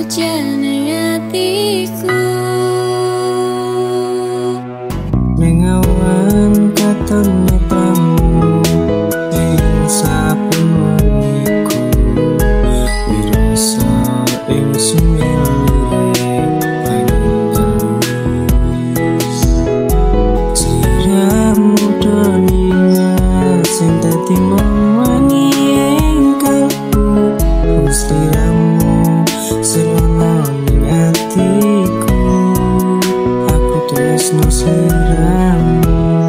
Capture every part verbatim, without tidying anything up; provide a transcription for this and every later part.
jeneng atiku. Ning awan katon netramu ing saben wengiku, wirasa ing sumilire panjenengan. Sliramu doningan sing dadi momoni ing kalbu, sliramu sing ana ning atiku, aku tresno sliramu.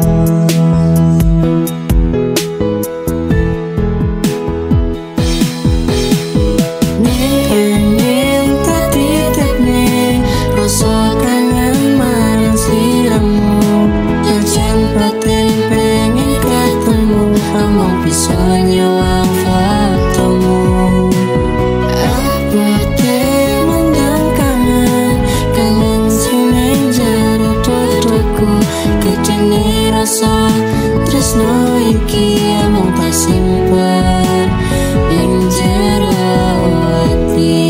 Tresno iki amung tak simpen ing jero ati.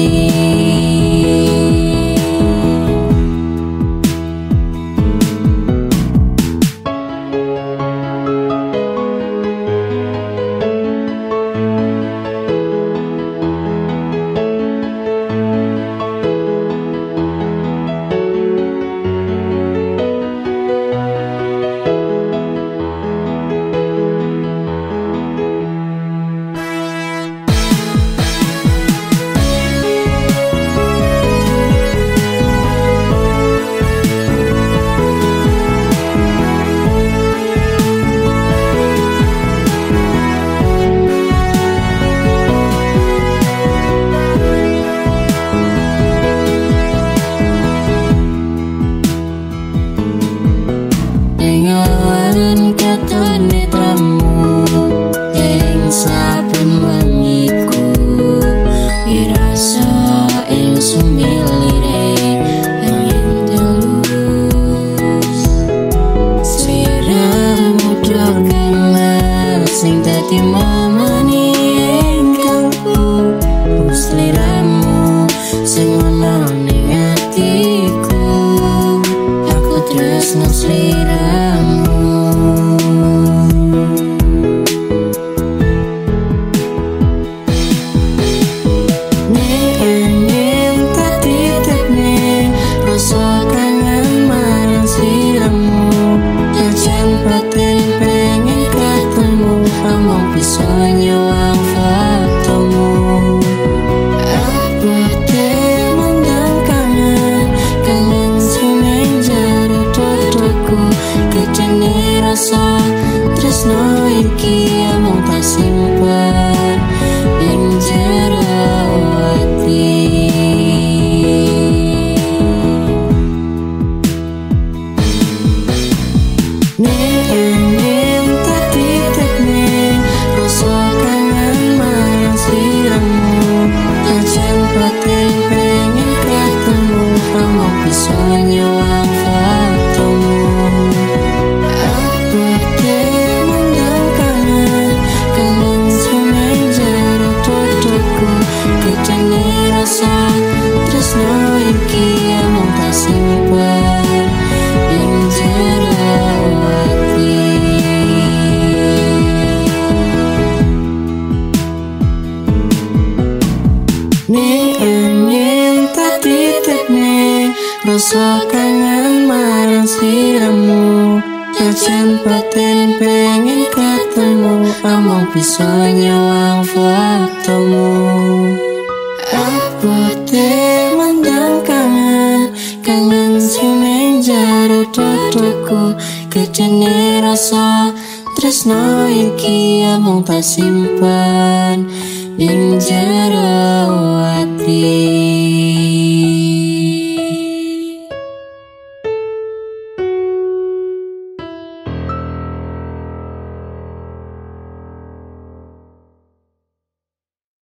Sing dadi momoni ing kalbu, sliramu sing ana ning atiku, aku tresno sliramu. Ning angin tak titipne rasa kangen marang sliramu, jan batin pengen ketemu, amung bisa nyawang fotomu. Abote mendang kangen, kangen sing jero dodoku, kecene rasa tresno iki amung tak simpen ing jero ati. Ning angin tak titipne rasa kangen marang sliramu, jan batin pengen ketemu, amung bisa nyawang fotomu. Abote mendang kangen, kangen sing jero dodoku, kecene rasa tresno iki amung tak simpen ing jero ati.